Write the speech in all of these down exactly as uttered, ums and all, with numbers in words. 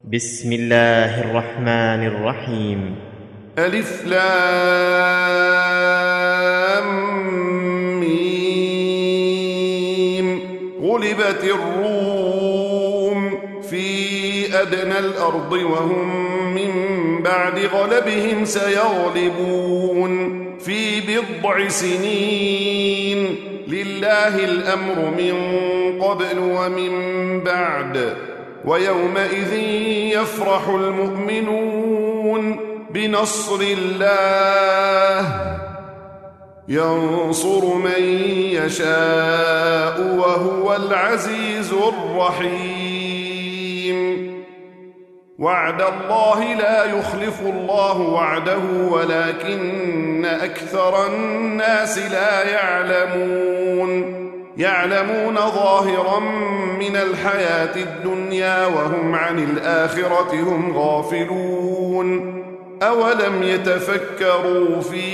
بسم الله الرحمن الرحيم. ألف لام ميم. غلبت الروم في أدنى الأرض وهم من بعد غلبهم سيغلبون في بضع سنين. لله الأمر من قبل ومن بعد، ويومئذ يفرح المؤمنون بنصر الله ينصر من يشاء وهو العزيز الرحيم. وعد الله لا يخلف الله وعده ولكن أكثر الناس لا يعلمون. يعلمون ظاهرا من الحياة الدنيا وهم عن الآخرة هم غافلون. أولم يتفكروا في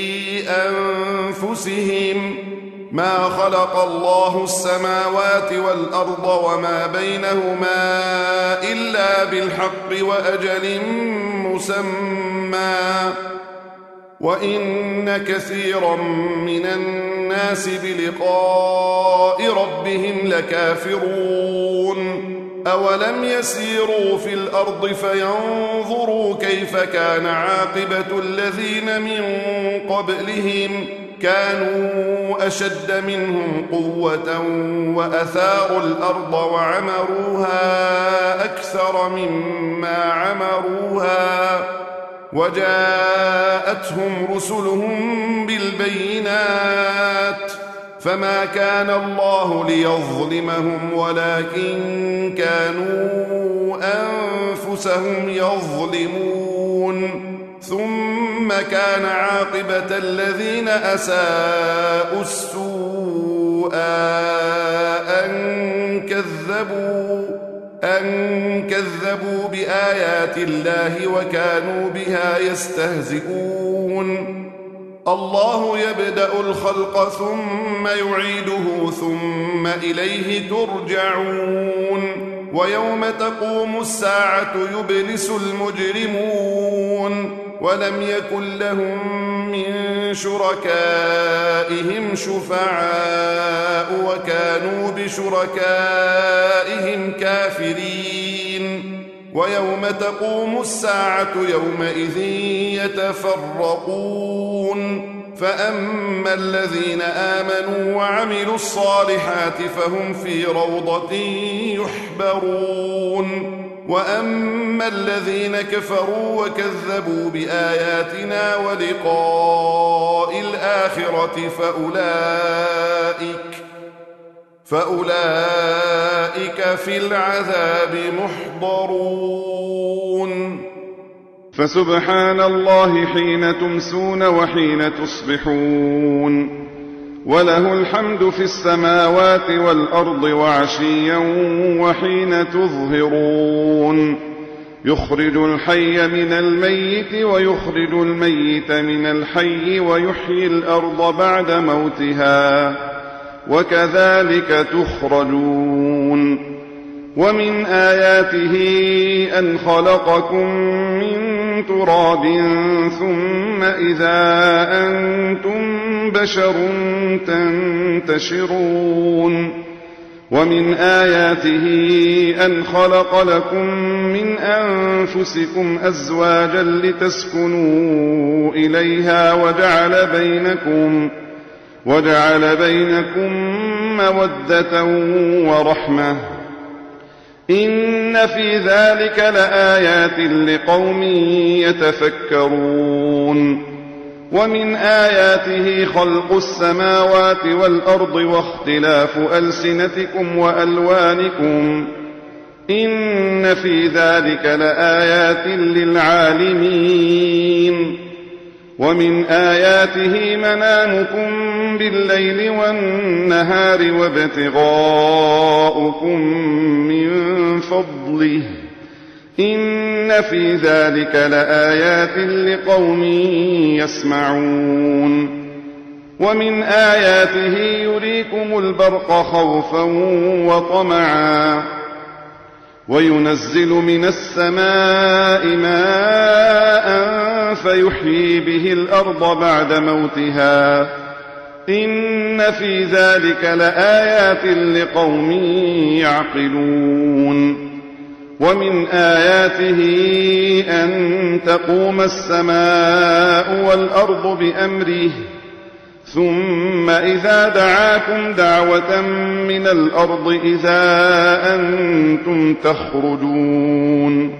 أنفسهم ما خلق الله السماوات والأرض وما بينهما إلا بالحق وأجل مسمى، وإن كثيرا من الناس بلقاء ربهم لكافرون. أولم يسيروا في الأرض فينظروا كيف كان عاقبة الذين من قبلهم كانوا أشد منهم قوة وأثاروا الأرض وعمروها أكثر مما عمروها، وجاءتهم رسلهم بالبينات فما كان الله ليظلمهم ولكن كانوا أنفسهم يظلمون. ثم كان عاقبة الذين أساءوا السوء أن كذبوا أن كذبوا بآيات الله وكانوا بها يستهزئون. الله يبدأ الخلق ثم يعيده ثم إليه ترجعون. ويوم تقوم الساعة يبلس المجرمون ولم يكن لهم من شركائهم شفعاء وكانوا بشركائهم كافرين. ويوم تقوم الساعة يومئذ يتفرقون، فأما الذين آمنوا وعملوا الصالحات فهم في روضة يحبرون، وأما الذين كفروا وكذبوا بآياتنا ولقاء الآخرة فأولئك فأولئك في العذاب محضرون. فسبحان الله حين تمسون وحين تصبحون، وله الحمد في السماوات والأرض وعشيا وحين تظهرون. يخرج الحي من الميت ويخرج الميت من الحي ويحيي الأرض بعد موتها وكذلك تخرجون. ومن آياته أن خلقكم من تراب ثم إذا أنتم بشر تنتشرون. ومن آياته أن خلق لكم من أنفسكم أزواجا لتسكنوا إليها وجعل بينكم وجعل بينكم مودة ورحمة. إن في ذلك لآيات لقوم يتفكرون. ومن آياته خلق السماوات والأرض واختلاف ألسنتكم وألوانكم إن في ذلك لآيات للعالمين. ومن آياته منامكم بالليل والنهار وابتغاؤكم من فضله إن في ذلك لآيات لقوم يسمعون. ومن آياته يريكم البرق خوفا وطمعا وينزل من السماء ماء فيحيي به الأرض بعد موتها إن في ذلك لآيات لقوم يعقلون ومن آياته أن تقوم السماء والأرض بأمره ثم إذا دعاكم دعوة من الأرض إذا أنتم تخرجون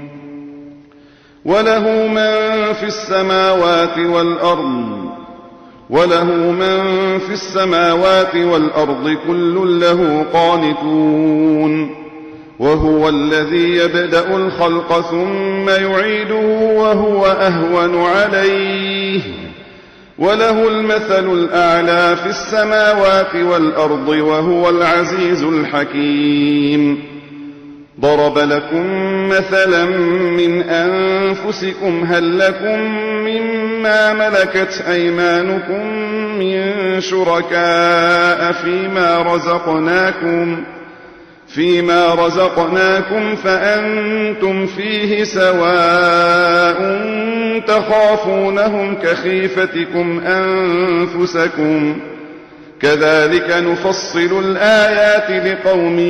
وله من في السماوات والأرض وله من في السماوات والأرض كل له قانتون وهو الذي يبدأ الخلق ثم يعيده وهو أهون عليه وله المثل الأعلى في السماوات والأرض وهو العزيز الحكيم ضرب لكم مثلا من أنفسكم هل لكم مما ملكت أيمانكم من شركاء فيما رزقناكم فيما رزقناكم فأنتم فيه سواء تخافونهم كخيفتكم أنفسكم كذلك نفصل الآيات لقوم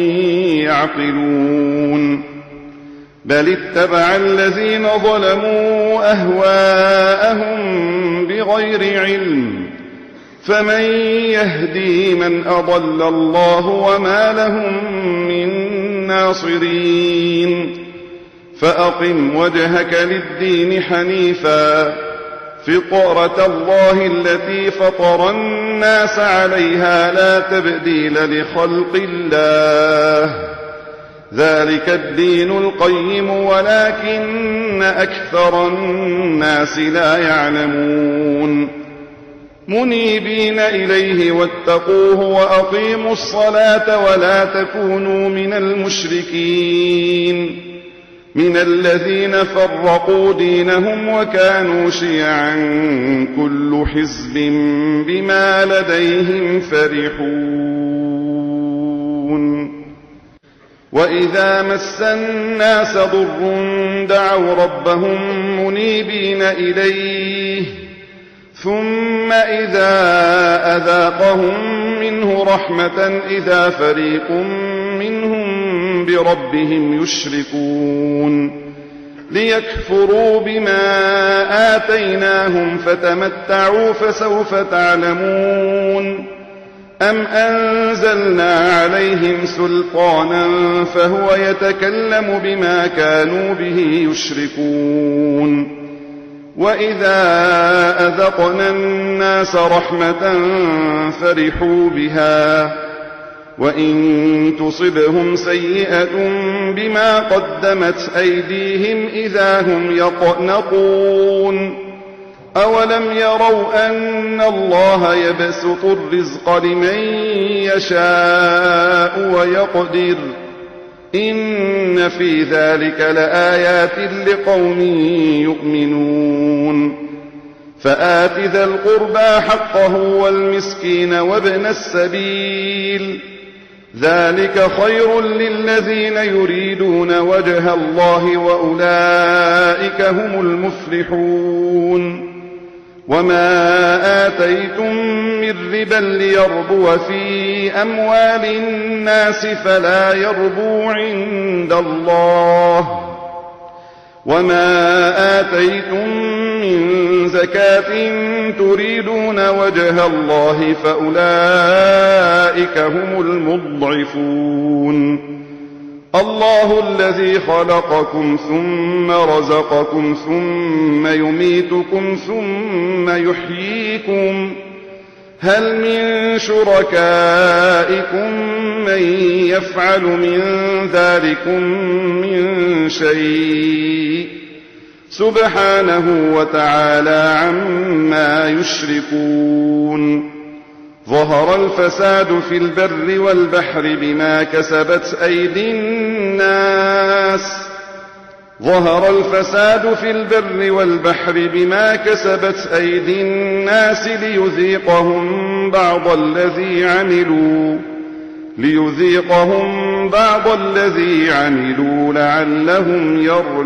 يعقلون بل اتبع الذين ظلموا أهواءهم بغير علم فمن يهدي من أضل الله وما لهم من ناصرين فأقم وجهك للدين حنيفا فطرة الله التي فطر الناس عليها لا تبديل لخلق الله ذلك الدين القيم ولكن أكثر الناس لا يعلمون منيبين إليه واتقوه وأقيموا الصلاة ولا تكونوا من المشركين من الذين فرقوا دينهم وكانوا شيعا كل حزب بما لديهم فرحون وإذا مس الناس ضر دعوا ربهم منيبين إليه ثم إذا أذاقهم منه رحمة إذا فريق منهم بربهم يشركون ليكفروا بما آتيناهم فتمتعوا فسوف تعلمون أم أنزلنا عليهم سلطانا فهو يتكلم بما كانوا به يشركون وإذا أذقنا الناس رحمة فرحوا بها وإن تصبهم سيئة بما قدمت أيديهم إذا هم يقنطون أولم يروا أن الله يبسط الرزق لمن يشاء ويقدر إن في ذلك لآيات لقوم يؤمنون فآت ذا القربى حقه والمسكين وابن السبيل ذلك خير للذين يريدون وجه الله وأولئك هم المفلحون وما آتيتم من ربا ليربو في أموال الناس فلا يربو عند الله وما آتيتم من زكاة تريدون وجه الله فأولئك هم المضعفون الله الذي خلقكم ثم رزقكم ثم يميتكم ثم يحييكم هل من شركائكم من يفعل من ذلكم من شيء سبحانه وتعالى عما يشركون ظهر الفساد في البر والبحر بما كسبت أيدي الناس ظهر الفساد في البر والبحر بما كسبت أيدي الناس ليذيقهم بعض الذي عملوا ليذيقهم بعض الذي عملوا لعلهم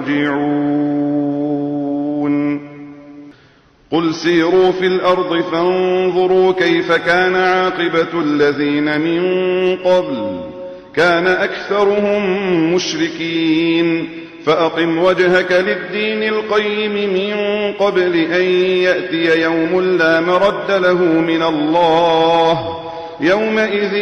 يرجعون قل سيروا في الأرض فانظروا كيف كان عاقبة الذين من قبل كان أكثرهم مشركين فأقم وجهك للدين القيم من قبل أن يأتي يوم لا مرد له من الله يومئذ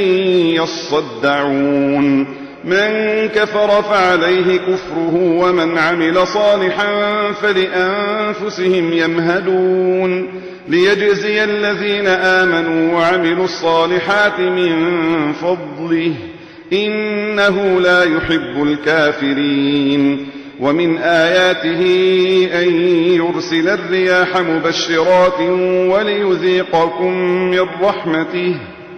يصدعون من كفر فعليه كفره ومن عمل صالحا فلأنفسهم يمهدون ليجزي الذين آمنوا وعملوا الصالحات من فضله إنه لا يحب الكافرين ومن آياته أن يرسل الرياح مبشرات وليذيقكم من رحمته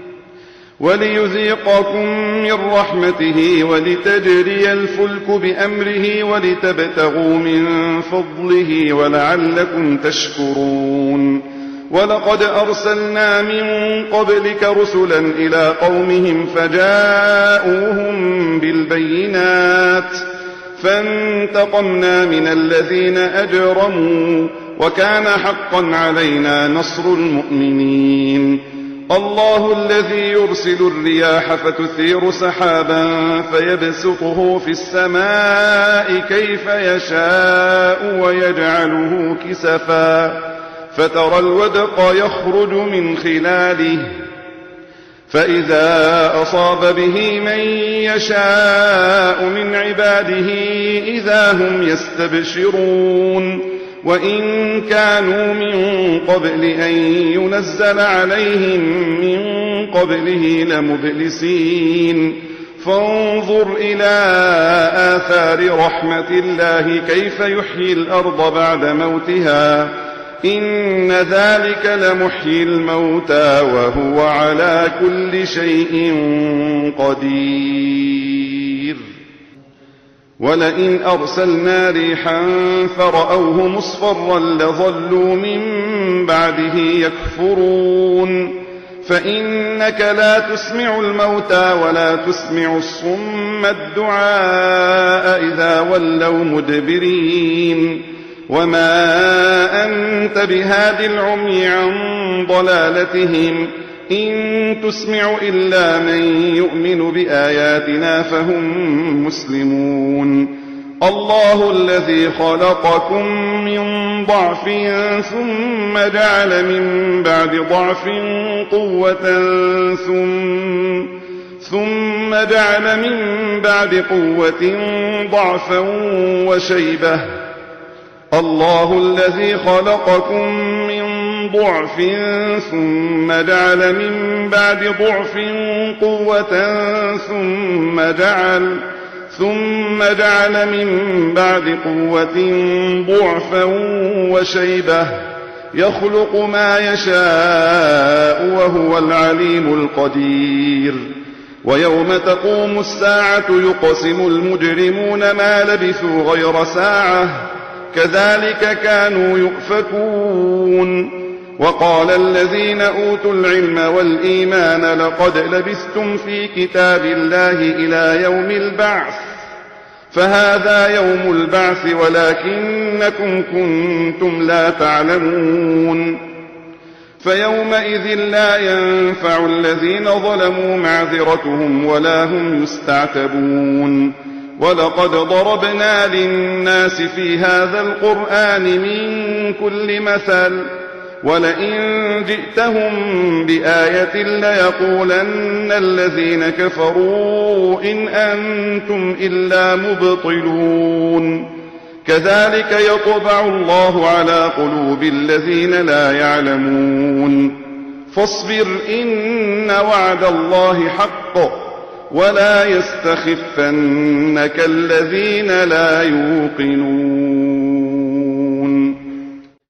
وليذيقكم من رحمته ولتجري الفلك بأمره ولتبتغوا من فضله ولعلكم تشكرون ولقد أرسلنا من قبلك رسلا إلى قومهم فجاءوهم بالبينات فانتقمنا من الذين أجرموا وكان حقا علينا نصر المؤمنين الله الذي يرسل الرياح فتثير سحابا فيبسطه في السماء كيف يشاء ويجعله كسفا فترى الودق يخرج من خلاله فإذا أصاب به من يشاء من عباده إذا هم يستبشرون وإن كانوا من قبل أن ينزل عليهم من قبله لمبلسين فانظر إلى آثار رحمة الله كيف يحيي الأرض بعد موتها إن ذلك لمحيي الموتى وهو على كل شيء قدير ولئن أرسلنا ريحا فرأوه مصفرا لظلوا من بعده يكفرون فإنك لا تسمع الموتى ولا تسمع الصم الدعاء إذا ولوا مدبرين وما أنت بهاد العمي عن ضلالتهم إن تسمع إلا من يؤمن بآياتنا فهم مسلمون الله الذي خلقكم من ضعف ثم جعل من بعد ضعف قوة ثم ثم جعل من بعد قوة ضعفا وشيبة الله الذي خلقكم من ضعف ثم جعل من بعد ضعف قوة ثم جعل ثم جعل من بعد قوة ضعفا وشيبة يخلق ما يشاء وهو العليم القدير ويوم تقوم الساعة يقسم المجرمون ما لبثوا غير ساعة كذلك كانوا يؤفكون وقال الذين أوتوا العلم والإيمان لقد لبثتم في كتاب الله إلى يوم البعث فهذا يوم البعث ولكنكم كنتم لا تعلمون فيومئذ لا ينفع الذين ظلموا معذرتهم ولا هم يستعتبون ولقد ضربنا للناس في هذا القرآن من كل مثل ولئن جئتهم بآية ليقولن الذين كفروا إن أنتم إلا مبطلون كذلك يطبع الله على قلوب الذين لا يعلمون فاصبر إن وعد الله حق ولا يستخفنك الذين لا يوقنون